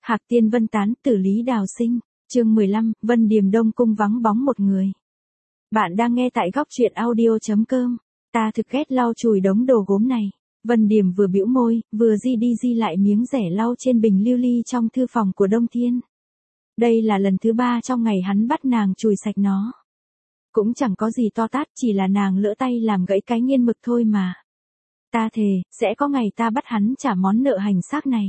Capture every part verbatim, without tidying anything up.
Hạc Tiên Vân tán, Tử Lý Đào sinh, chương mười lăm, Vân Điềm Đông cung vắng bóng một người. Bạn đang nghe tại góc truyện audio chấm com. Ta thực ghét lau chùi đống đồ gốm này. Vân Điềm vừa bĩu môi, vừa di đi di lại miếng rẻ lau trên bình lưu ly trong thư phòng của Đông Thiên. Đây là lần thứ ba trong ngày hắn bắt nàng chùi sạch nó. Cũng chẳng có gì to tát, chỉ là nàng lỡ tay làm gãy cái nghiên mực thôi mà. Ta thề, sẽ có ngày ta bắt hắn trả món nợ hành xác này.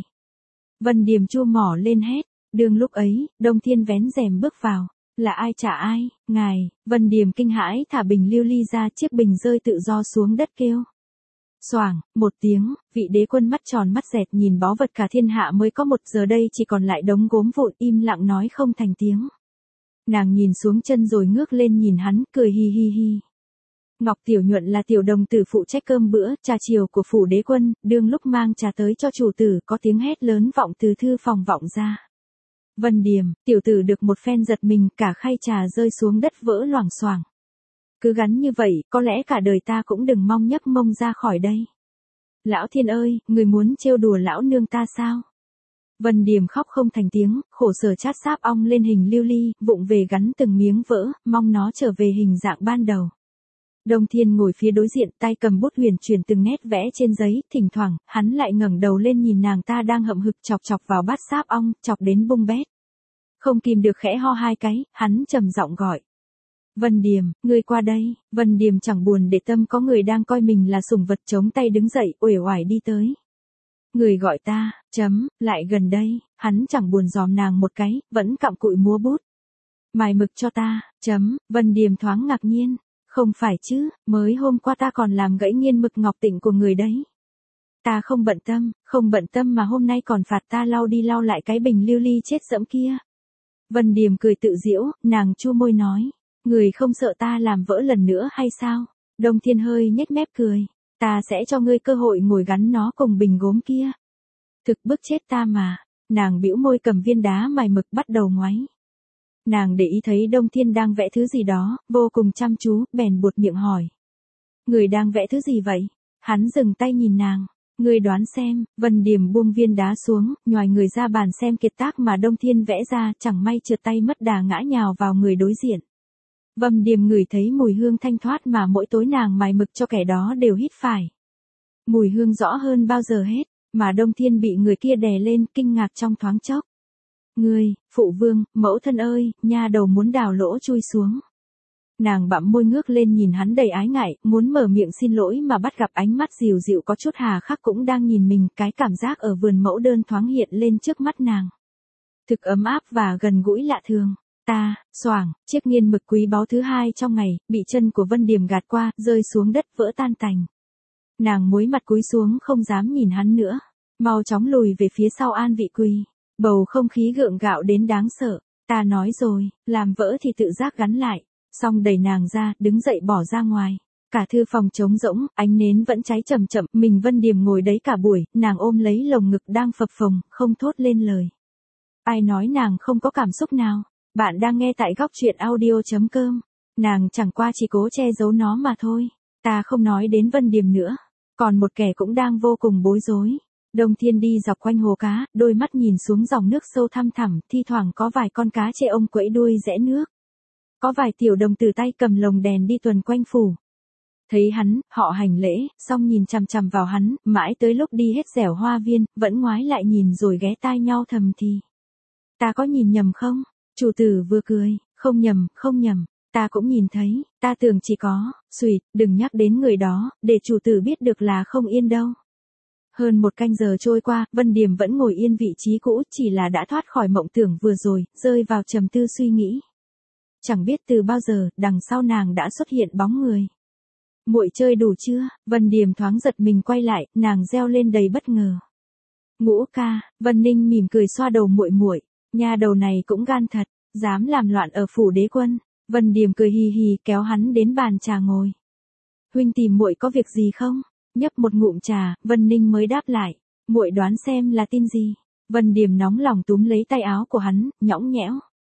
Vân Điềm chua mỏ lên hét, đường lúc ấy, Đông Thiên vén rèm bước vào. Là ai trả ai, ngài? Vân Điềm kinh hãi thả bình lưu ly ra, chiếc bình rơi tự do xuống đất kêu. Xoảng, một tiếng, vị đế quân mắt tròn mắt dẹt nhìn báu vật cả thiên hạ mới có một giờ đây chỉ còn lại đống gốm vụn, im lặng nói không thành tiếng. Nàng nhìn xuống chân rồi ngước lên nhìn hắn, cười hi hi hi. Ngọc Tiểu Nhuận là tiểu đồng tử phụ trách cơm bữa, trà chiều của phủ đế quân, đương lúc mang trà tới cho chủ tử, có tiếng hét lớn vọng từ thư phòng vọng ra. Vân Điềm, tiểu tử được một phen giật mình, cả khay trà rơi xuống đất vỡ loảng xoảng. Cứ gắn như vậy, có lẽ cả đời ta cũng đừng mong nhấc mông ra khỏi đây. Lão Thiên ơi, người muốn trêu đùa lão nương ta sao? Vân Điềm khóc không thành tiếng, khổ sở chát sáp ong lên hình lưu ly, vụng về gắn từng miếng vỡ, mong nó trở về hình dạng ban đầu. Đông Thiên ngồi phía đối diện, tay cầm bút huyền chuyển từng nét vẽ trên giấy, thỉnh thoảng, hắn lại ngẩng đầu lên nhìn nàng ta đang hậm hực chọc chọc vào bát sáp ong, chọc đến bung bét. Không kìm được khẽ ho hai cái, hắn trầm giọng gọi. Vân Điềm, ngươi qua đây. Vân Điềm chẳng buồn để tâm có người đang coi mình là sủng vật, chống tay đứng dậy, uể oải đi tới. Người gọi ta, chấm, lại gần đây, hắn chẳng buồn dòm nàng một cái, vẫn cặm cụi múa bút. Mài mực cho ta, chấm, Vân Điềm thoáng ngạc nhiên. Không phải chứ, mới hôm qua ta còn làm gãy nghiên mực ngọc tịnh của người đấy. Ta không bận tâm, không bận tâm mà hôm nay còn phạt ta lau đi lau lại cái bình lưu ly chết dẫm kia. Vân Điềm cười tự giễu, nàng chua môi nói, người không sợ ta làm vỡ lần nữa hay sao? Đông Thiên hơi nhếch mép cười, ta sẽ cho ngươi cơ hội ngồi gắn nó cùng bình gốm kia. Thực bức chết ta mà. Nàng bĩu môi cầm viên đá mài mực bắt đầu ngoáy. Nàng để ý thấy Đông Thiên đang vẽ thứ gì đó, vô cùng chăm chú, bèn buột miệng hỏi. Người đang vẽ thứ gì vậy? Hắn dừng tay nhìn nàng. Người đoán xem. Vân Điềm buông viên đá xuống, nhoài người ra bàn xem kiệt tác mà Đông Thiên vẽ ra, chẳng may trượt tay mất đà ngã nhào vào người đối diện. Vân Điềm ngửi thấy mùi hương thanh thoát mà mỗi tối nàng mài mực cho kẻ đó đều hít phải. Mùi hương rõ hơn bao giờ hết, mà Đông Thiên bị người kia đè lên, kinh ngạc trong thoáng chốc. Ngươi, phụ vương, mẫu thân ơi, nha đầu muốn đào lỗ chui xuống. Nàng bặm môi ngước lên nhìn hắn đầy ái ngại, muốn mở miệng xin lỗi mà bắt gặp ánh mắt dịu dịu có chút hà khắc cũng đang nhìn mình, cái cảm giác ở vườn mẫu đơn thoáng hiện lên trước mắt nàng. Thực ấm áp và gần gũi lạ thường. Ta, xoảng, chiếc nghiên mực quý báu thứ hai trong ngày, bị chân của Vân Điềm gạt qua, rơi xuống đất vỡ tan tành. Nàng muối mặt cúi xuống không dám nhìn hắn nữa, mau chóng lùi về phía sau an vị quỳ. Bầu không khí gượng gạo đến đáng sợ. Ta nói rồi, làm vỡ thì tự giác gắn lại. Xong đẩy nàng ra, đứng dậy bỏ ra ngoài. Cả thư phòng trống rỗng, ánh nến vẫn cháy chậm chậm, mình Vân Điềm ngồi đấy cả buổi, nàng ôm lấy lồng ngực đang phập phồng, không thốt lên lời. Ai nói nàng không có cảm xúc nào? Bạn đang nghe tại góc truyện audio chấm com. Nàng chẳng qua chỉ cố che giấu nó mà thôi. Ta không nói đến Vân Điềm nữa. Còn một kẻ cũng đang vô cùng bối rối. Đông Thiên đi dọc quanh hồ cá, đôi mắt nhìn xuống dòng nước sâu thăm thẳm, thi thoảng có vài con cá chê ông quẫy đuôi rẽ nước. Có vài tiểu đồng tử tay cầm lồng đèn đi tuần quanh phủ. Thấy hắn, họ hành lễ, xong nhìn chằm chằm vào hắn, mãi tới lúc đi hết dẻo hoa viên, vẫn ngoái lại nhìn rồi ghé tai nhau thầm thì. Ta có nhìn nhầm không? Chủ tử vừa cười, không nhầm, không nhầm, ta cũng nhìn thấy, ta tưởng chỉ có, xuỵt, đừng nhắc đến người đó, để chủ tử biết được là không yên đâu. Hơn một canh giờ trôi qua, Vân Điềm vẫn ngồi yên vị trí cũ, chỉ là đã thoát khỏi mộng tưởng vừa rồi, rơi vào trầm tư suy nghĩ. Chẳng biết từ bao giờ, đằng sau nàng đã xuất hiện bóng người. Muội chơi đủ chưa? Vân Điềm thoáng giật mình quay lại, nàng reo lên đầy bất ngờ. Ngũ ca, Vân Ninh mỉm cười xoa đầu muội muội, nha đầu này cũng gan thật, dám làm loạn ở phủ đế quân. Vân Điềm cười hì hì kéo hắn đến bàn trà ngồi. Huynh tìm muội có việc gì không? Nhấp một ngụm trà, Vân Ninh mới đáp lại, muội đoán xem là tin gì. Vân Điềm nóng lòng túm lấy tay áo của hắn, nhõng nhẽo.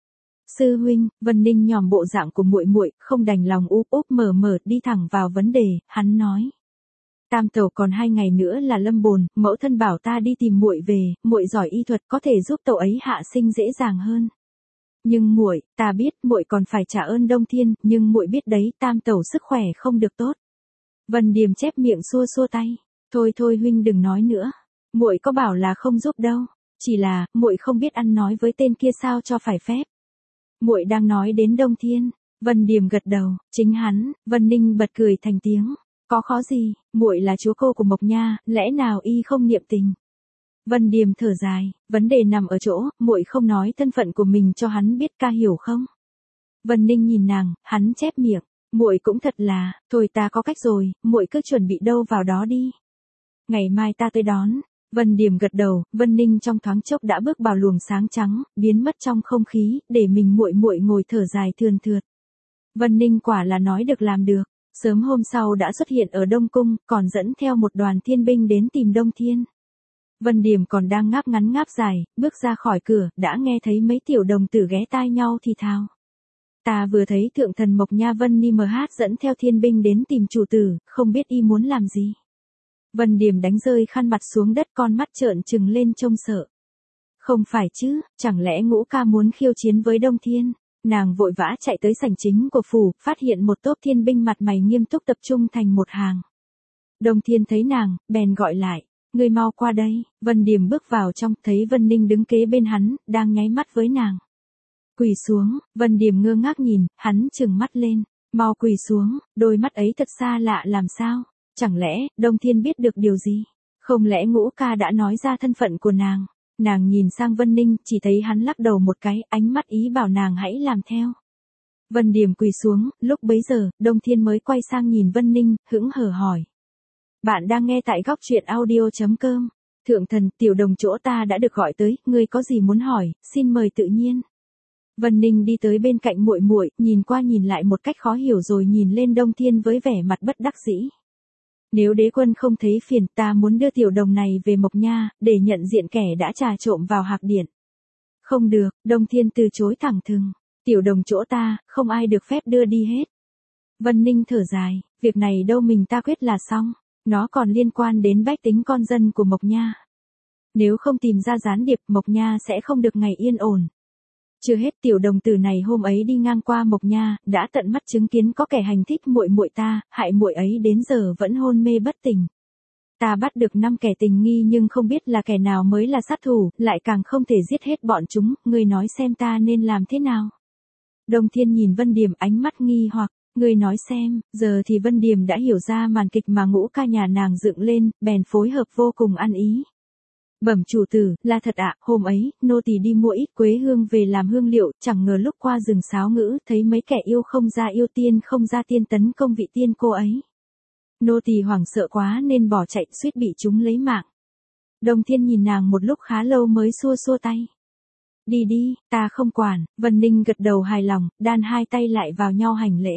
Sư huynh, Vân Ninh nhòm bộ dạng của muội muội, không đành lòng úp úp mở mở đi thẳng vào vấn đề, hắn nói. Tam tẩu còn hai ngày nữa là lâm bồn, mẫu thân bảo ta đi tìm muội về, muội giỏi y thuật có thể giúp tẩu ấy hạ sinh dễ dàng hơn. Nhưng muội, ta biết muội còn phải trả ơn Đông Thiên, nhưng muội biết đấy, tam tẩu sức khỏe không được tốt. Vân Điềm chép miệng xua xua tay, thôi thôi huynh đừng nói nữa, muội có bảo là không giúp đâu, chỉ là muội không biết ăn nói với tên kia sao cho phải phép. Muội đang nói đến Đông Thiên. Vân Điềm gật đầu, chính hắn. Vân Ninh bật cười thành tiếng, có khó gì, muội là chúa cô của Mộc Nha, lẽ nào y không niệm tình. Vân Điềm thở dài, vấn đề nằm ở chỗ, muội không nói thân phận của mình cho hắn biết, ca hiểu không? Vân Ninh nhìn nàng, hắn chép miệng, muội cũng thật là, thôi ta có cách rồi, muội cứ chuẩn bị đâu vào đó đi. Ngày mai ta tới đón. Vân Điềm gật đầu, Vân Ninh trong thoáng chốc đã bước vào luồng sáng trắng, biến mất trong không khí, để mình muội muội ngồi thở dài thườn thượt. Vân Ninh quả là nói được làm được, sớm hôm sau đã xuất hiện ở Đông Cung, còn dẫn theo một đoàn thiên binh đến tìm Đông Thiên. Vân Điềm còn đang ngáp ngắn ngáp dài, bước ra khỏi cửa, đã nghe thấy mấy tiểu đồng tử ghé tai nhau thì thào. Ta vừa thấy thượng thần Mộc Nha Vân Ni Mh dẫn theo thiên binh đến tìm chủ tử, không biết y muốn làm gì. Vân Điềm đánh rơi khăn mặt xuống đất, con mắt trợn trừng lên trông sợ. Không phải chứ, chẳng lẽ Ngũ ca muốn khiêu chiến với Đông Thiên? Nàng vội vã chạy tới sảnh chính của phủ, phát hiện một tốp thiên binh mặt mày nghiêm túc tập trung thành một hàng. Đông Thiên thấy nàng, bèn gọi lại, ngươi mau qua đây. Vân Điềm bước vào trong, thấy Vân Ninh đứng kế bên hắn, đang nháy mắt với nàng. Quỳ xuống. Vân Điềm ngơ ngác nhìn, hắn trừng mắt lên, mau quỳ xuống. Đôi mắt ấy thật xa lạ làm sao? Chẳng lẽ Đông Thiên biết được điều gì? Không lẽ Ngũ ca đã nói ra thân phận của nàng? Nàng nhìn sang Vân Ninh, chỉ thấy hắn lắc đầu một cái, ánh mắt ý bảo nàng hãy làm theo. Vân Điềm quỳ xuống, lúc bấy giờ, Đông Thiên mới quay sang nhìn Vân Ninh, hững hờ hỏi. Bạn đang nghe tại góc truyện audio chấm com. Thượng thần, tiểu đồng chỗ ta đã được gọi tới, ngươi có gì muốn hỏi, xin mời tự nhiên. Vân Ninh đi tới bên cạnh muội muội, nhìn qua nhìn lại một cách khó hiểu rồi nhìn lên Đông Thiên với vẻ mặt bất đắc dĩ. Nếu đế quân không thấy phiền, ta muốn đưa tiểu đồng này về Mộc Nha, để nhận diện kẻ đã trà trộm vào Hạc Điện. Không được, Đông Thiên từ chối thẳng thừng. Tiểu đồng chỗ ta, không ai được phép đưa đi hết. Vân Ninh thở dài, việc này đâu mình ta quyết là xong. Nó còn liên quan đến bách tính con dân của Mộc Nha. Nếu không tìm ra gián điệp, Mộc Nha sẽ không được ngày yên ổn. Chưa hết, tiểu đồng tử này hôm ấy đi ngang qua Mộc Nha, đã tận mắt chứng kiến có kẻ hành thích muội muội ta, hại muội ấy đến giờ vẫn hôn mê bất tỉnh. Ta bắt được năm kẻ tình nghi nhưng không biết là kẻ nào mới là sát thủ, lại càng không thể giết hết bọn chúng, ngươi nói xem ta nên làm thế nào. Đông Thiên nhìn Vân Điềm ánh mắt nghi hoặc, ngươi nói xem. Giờ thì Vân Điềm đã hiểu ra màn kịch mà Ngũ ca nhà nàng dựng lên, bèn phối hợp vô cùng ăn ý. Bẩm chủ tử, là thật ạ, hôm ấy, nô tỳ đi mua ít quế hương về làm hương liệu, chẳng ngờ lúc qua rừng Sáo Ngữ, thấy mấy kẻ yêu không ra yêu tiên không ra tiên tấn công vị tiên cô ấy. Nô tỳ hoảng sợ quá nên bỏ chạy, suýt bị chúng lấy mạng. Đông Thiên nhìn nàng một lúc khá lâu mới xua xua tay. Đi đi, ta không quản. Vân Ninh gật đầu hài lòng, đan hai tay lại vào nhau hành lễ.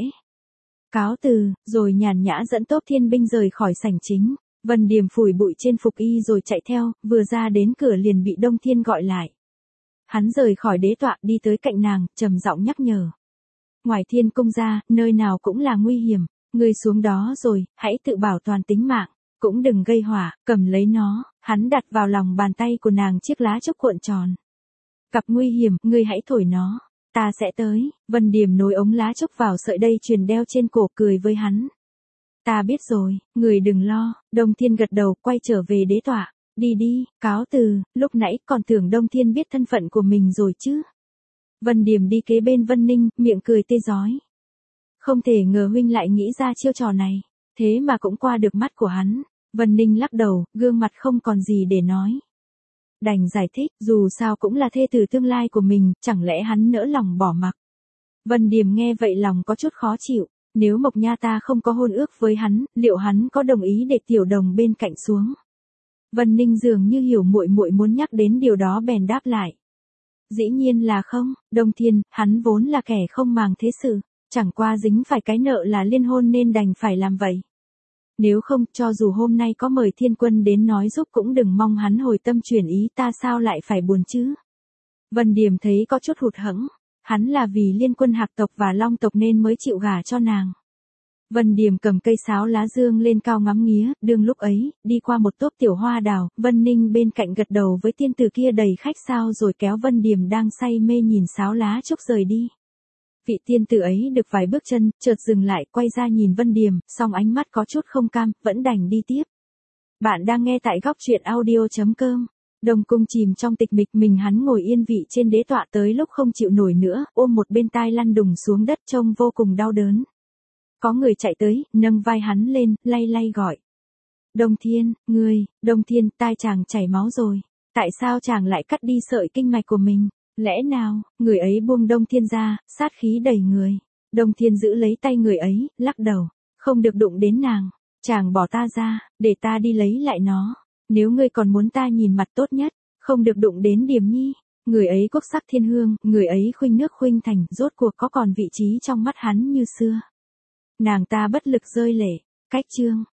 Cáo từ, rồi nhàn nhã dẫn tốp thiên binh rời khỏi sảnh chính. Vân Điềm phủi bụi trên phục y rồi chạy theo, vừa ra đến cửa liền bị Đông Thiên gọi lại. Hắn rời khỏi đế tọa đi tới cạnh nàng, trầm giọng nhắc nhở. Ngoài thiên cung ra, nơi nào cũng là nguy hiểm, ngươi xuống đó rồi, hãy tự bảo toàn tính mạng, cũng đừng gây hỏa, cầm lấy nó. Hắn đặt vào lòng bàn tay của nàng chiếc lá trúc cuộn tròn. Gặp nguy hiểm, ngươi hãy thổi nó, ta sẽ tới. Vân Điềm nối ống lá trúc vào sợi dây chuyền đeo trên cổ, cười với hắn. Ta biết rồi, người đừng lo. Đông Thiên gật đầu, quay trở về đế tọa. Đi đi, cáo từ. Lúc nãy còn tưởng Đông Thiên biết thân phận của mình rồi chứ. Vân Điềm đi kế bên Vân Ninh, miệng cười tê rói. Không thể ngờ huynh lại nghĩ ra chiêu trò này, thế mà cũng qua được mắt của hắn. Vân Ninh lắc đầu, gương mặt không còn gì để nói. Đành giải thích, dù sao cũng là thê tử tương lai của mình, chẳng lẽ hắn nỡ lòng bỏ mặc. Vân Điềm nghe vậy lòng có chút khó chịu. Nếu Mộc Nha ta không có hôn ước với hắn, liệu hắn có đồng ý để tiểu đồng bên cạnh xuống? Vân Ninh dường như hiểu muội muội muốn nhắc đến điều đó bèn đáp lại. Dĩ nhiên là không. Đông Thiên, hắn vốn là kẻ không màng thế sự, chẳng qua dính phải cái nợ là liên hôn nên đành phải làm vậy. Nếu không, cho dù hôm nay có mời thiên quân đến nói giúp cũng đừng mong hắn hồi tâm chuyển ý, ta sao lại phải buồn chứ? Vân Điềm thấy có chút hụt hẫng. Hắn là vì liên quân Hạc tộc và Long tộc nên mới chịu gả cho nàng. Vân Điềm cầm cây sáo lá dương lên cao ngắm nghía, đương lúc ấy, đi qua một tốp tiểu hoa đào, Vân Ninh bên cạnh gật đầu với tiên tử kia đầy khách sao rồi kéo Vân Điềm đang say mê nhìn sáo lá trúc rời đi. Vị tiên tử ấy được vài bước chân, chợt dừng lại, quay ra nhìn Vân Điềm, song ánh mắt có chút không cam, vẫn đành đi tiếp. Bạn đang nghe tại góc truyện audio.com. Đông cung chìm trong tịch mịch, mình hắn ngồi yên vị trên đế tọa tới lúc không chịu nổi nữa, ôm một bên tai lăn đùng xuống đất trông vô cùng đau đớn. Có người chạy tới, nâng vai hắn lên, lay lay gọi. Đông Thiên, ngươi, Đông Thiên, tai chàng chảy máu rồi. Tại sao chàng lại cắt đi sợi kinh mạch của mình? Lẽ nào, người ấy buông Đông Thiên ra, sát khí đầy người. Đông Thiên giữ lấy tay người ấy, lắc đầu. Không được đụng đến nàng. Chàng bỏ ta ra, để ta đi lấy lại nó. Nếu ngươi còn muốn ta nhìn mặt tốt nhất, không được đụng đến Điềm Nhi. Người ấy quốc sắc thiên hương, người ấy khuynh nước khuynh thành, rốt cuộc có còn vị trí trong mắt hắn như xưa. Nàng ta bất lực rơi lệ. Cách chương.